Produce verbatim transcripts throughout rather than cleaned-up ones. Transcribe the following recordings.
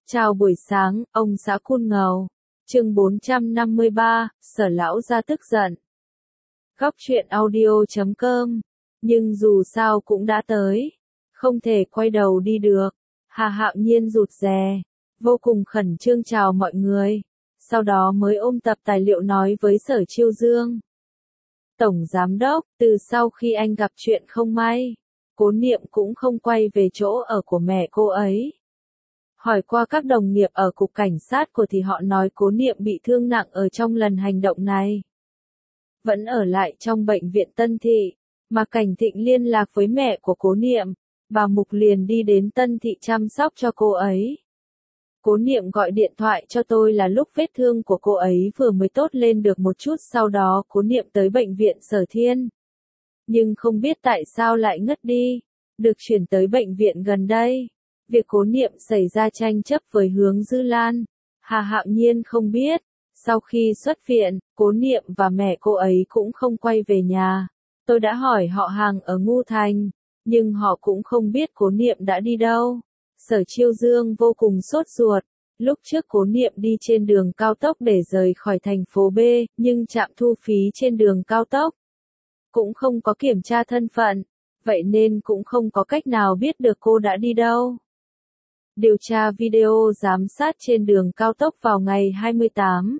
Chào buổi sáng, ông xã Cun Ngầu. Chương bốn trăm năm mươi ba, Sở lão gia tức giận. Góc truyện audio chấm com. Nhưng dù sao cũng đã tới. Không thể quay đầu đi được. Hà Hạo Nhiên rụt rè. Vô cùng khẩn trương chào mọi người. Sau đó mới ôm tập tài liệu nói với Sở Chiêu Dương. Tổng Giám Đốc, từ sau khi anh gặp chuyện không may, Cố Niệm cũng không quay về chỗ ở của mẹ cô ấy. Hỏi qua các đồng nghiệp ở cục cảnh sát của thì họ nói Cố Niệm bị thương nặng ở trong lần hành động này. Vẫn ở lại trong bệnh viện Tân Thị, mà Cảnh Thịnh liên lạc với mẹ của Cố Niệm, bà Mục liền đi đến Tân Thị chăm sóc cho cô ấy. Cố Niệm gọi điện thoại cho tôi là lúc vết thương của cô ấy vừa mới tốt lên được một chút, sau đó Cố Niệm tới bệnh viện Sở Thiên. Nhưng không biết tại sao lại ngất đi, được chuyển tới bệnh viện gần đây. Việc Cố Niệm xảy ra tranh chấp với Hướng Dư Lan, Hà Hạo Nhiên không biết. Sau khi xuất viện, Cố Niệm và mẹ cô ấy cũng không quay về nhà. Tôi đã hỏi họ hàng ở Ngu Thành, nhưng họ cũng không biết Cố Niệm đã đi đâu. Sở Chiêu Dương vô cùng sốt ruột. Lúc trước Cố Niệm đi trên đường cao tốc để rời khỏi thành phố B, nhưng trạm thu phí trên đường cao tốc cũng không có kiểm tra thân phận, vậy nên cũng không có cách nào biết được cô đã đi đâu. Điều tra video giám sát trên đường cao tốc vào ngày hai mươi tám.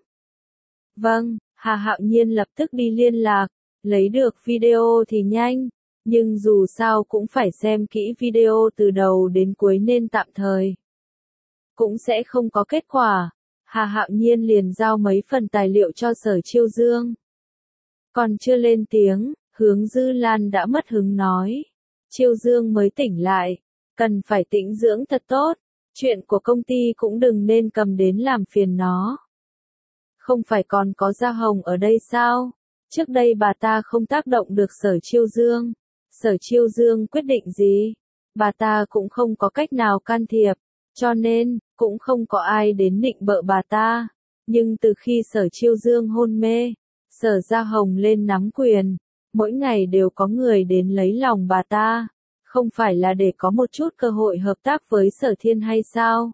Vâng, Hà Hạo Nhiên lập tức đi liên lạc, lấy được video thì nhanh, nhưng dù sao cũng phải xem kỹ video từ đầu đến cuối nên tạm thời cũng sẽ không có kết quả. Hà Hạo Nhiên liền giao mấy phần tài liệu cho Sở Chiêu Dương. Còn chưa lên tiếng, Hướng Dư Lan đã mất hứng nói. Chiêu Dương mới tỉnh lại, cần phải tĩnh dưỡng thật tốt. Chuyện của công ty cũng đừng nên cầm đến làm phiền nó. Không phải còn có Gia Hồng ở đây sao? Trước đây bà ta không tác động được Sở Chiêu Dương. Sở Chiêu Dương quyết định gì? Bà ta cũng không có cách nào can thiệp, cho nên, cũng không có ai đến nịnh bợ bà ta. Nhưng từ khi Sở Chiêu Dương hôn mê, Sở Gia Hồng lên nắm quyền, mỗi ngày đều có người đến lấy lòng bà ta. Không phải là để có một chút cơ hội hợp tác với Sở Thiên hay sao?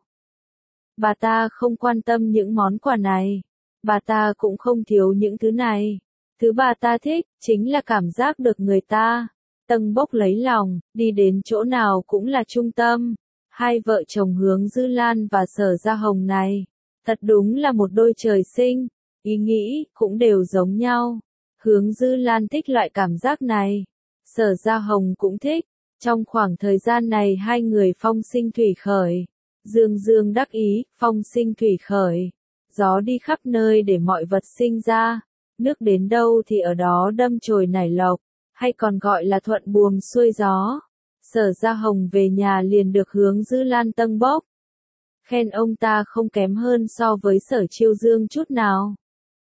Bà ta không quan tâm những món quà này. Bà ta cũng không thiếu những thứ này. Thứ bà ta thích, chính là cảm giác được người ta tâng bốc lấy lòng, đi đến chỗ nào cũng là trung tâm. Hai vợ chồng Hướng Dư Lan và Sở Gia Hồng này, thật đúng là một đôi trời sinh, ý nghĩ cũng đều giống nhau. Hướng Dư Lan thích loại cảm giác này. Sở Gia Hồng cũng thích. Trong khoảng thời gian này hai người phong sinh thủy khởi. Dương dương đắc ý, phong sinh thủy khởi. Gió đi khắp nơi để mọi vật sinh ra. Nước đến đâu thì ở đó đâm chồi nảy lộc, hay còn gọi là thuận buồm xuôi gió. Sở Gia Hồng về nhà liền được Hướng Dư Lan tâng bốc. Khen ông ta không kém hơn so với Sở Chiêu Dương chút nào.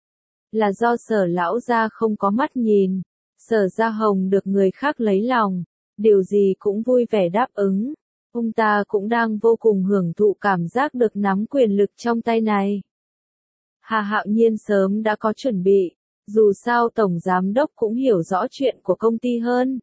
Là do Sở lão gia không có mắt nhìn. Sở Gia Hồng được người khác lấy lòng, điều gì cũng vui vẻ đáp ứng. Ông ta cũng đang vô cùng hưởng thụ cảm giác được nắm quyền lực trong tay này. Hà Hạo Nhiên sớm đã có chuẩn bị. Dù sao Tổng Giám Đốc cũng hiểu rõ chuyện của công ty hơn.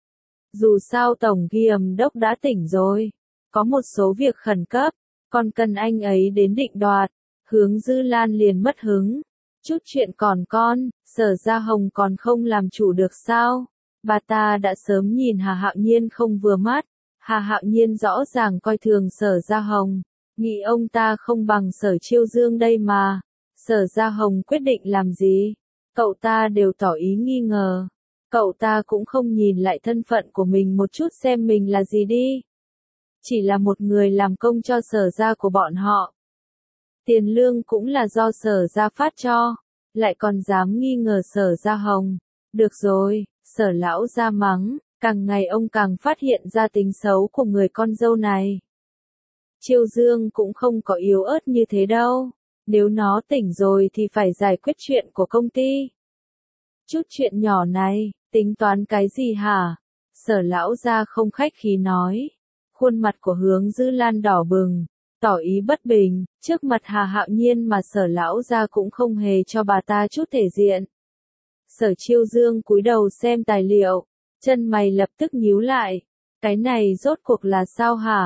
Dù sao Tổng Giám Đốc đã tỉnh rồi. Có một số việc khẩn cấp, còn cần anh ấy đến định đoạt. Hướng Dư Lan liền mất hứng. Chút chuyện còn con, Sở Gia Hồng còn không làm chủ được sao? Bà ta đã sớm nhìn Hà Hạo Nhiên không vừa mắt. Hà Hạo Nhiên rõ ràng coi thường Sở Gia Hồng, nghĩ ông ta không bằng Sở Chiêu Dương đây mà. Sở Gia Hồng quyết định làm gì? Cậu ta đều tỏ ý nghi ngờ. Cậu ta cũng không nhìn lại thân phận của mình một chút xem mình là gì đi. Chỉ là một người làm công cho Sở Gia của bọn họ. Tiền lương cũng là do Sở Gia phát cho, lại còn dám nghi ngờ Sở Gia Hồng. Được rồi, Sở lão gia mắng, càng ngày ông càng phát hiện ra tính xấu của người con dâu này. Chiêu Dương cũng không có yếu ớt như thế đâu. Nếu nó tỉnh rồi thì phải giải quyết chuyện của công ty. Chút chuyện nhỏ này, tính toán cái gì hả? Sở lão gia không khách khí nói. Khuôn mặt của Hướng Dư Lan đỏ bừng, tỏ ý bất bình. Trước mặt Hà Hạo Nhiên mà Sở lão gia cũng không hề cho bà ta chút thể diện. Sở Chiêu Dương cúi đầu xem tài liệu, chân mày lập tức nhíu lại. Cái này rốt cuộc là sao hả?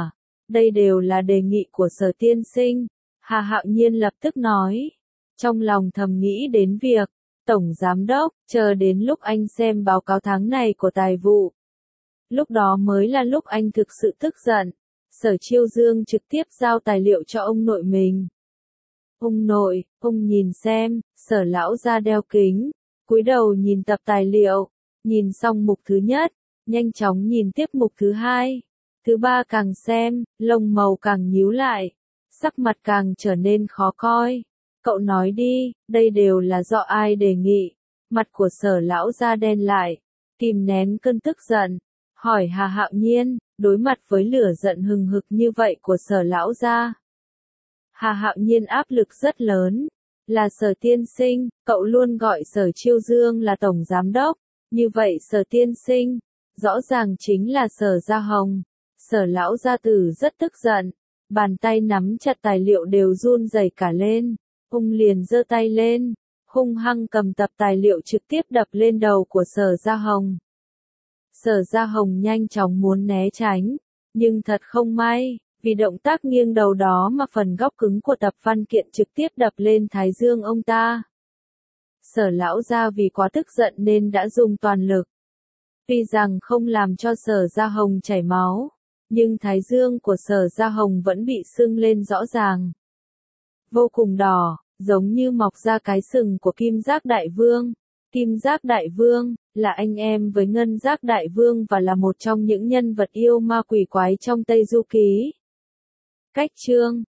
đây đều là đề nghị của Sở tiên sinh. Hà Hạo Nhiên lập tức nói. Trong lòng thầm nghĩ đến việc, Tổng Giám Đốc, chờ đến lúc anh xem báo cáo tháng này của tài vụ. Lúc đó mới là lúc anh thực sự tức giận. Sở Chiêu Dương trực tiếp giao tài liệu cho ông nội mình. Ông nội, ông nhìn xem, Sở lão gia đeo kính, cúi đầu nhìn tập tài liệu, nhìn xong mục thứ nhất, nhanh chóng nhìn tiếp mục thứ hai, thứ ba, càng xem, lông màu càng nhíu lại, sắc mặt càng trở nên khó coi. Cậu nói đi, đây đều là do ai đề nghị? Mặt của Sở lão gia đen lại, kìm nén cơn tức giận, hỏi Hà Hạo Nhiên, đối mặt với lửa giận hừng hực như vậy của Sở lão gia. Hà Hạo Nhiên áp lực rất lớn, là Sở tiên sinh, cậu luôn gọi Sở Chiêu Dương là Tổng Giám Đốc, như vậy Sở tiên sinh, rõ ràng chính là Sở Gia Hồng. Sở lão gia tử rất tức giận, bàn tay nắm chặt tài liệu đều run rẩy cả lên, ông liền giơ tay lên, hung hăng cầm tập tài liệu trực tiếp đập lên đầu của Sở Gia Hồng. Sở Gia Hồng nhanh chóng muốn né tránh, nhưng thật không may, vì động tác nghiêng đầu đó mà phần góc cứng của tập văn kiện trực tiếp đập lên thái dương ông ta. Sở lão gia vì quá tức giận nên đã dùng toàn lực. Tuy rằng không làm cho Sở Gia Hồng chảy máu, nhưng thái dương của Sở Gia Hồng vẫn bị sưng lên rõ ràng. Vô cùng đỏ, giống như mọc ra cái sừng của Kim Giác Đại Vương. Kim Giác Đại Vương là anh em với Ngân Giác Đại Vương và là một trong những nhân vật yêu ma quỷ quái trong Tây Du Ký. Cách chương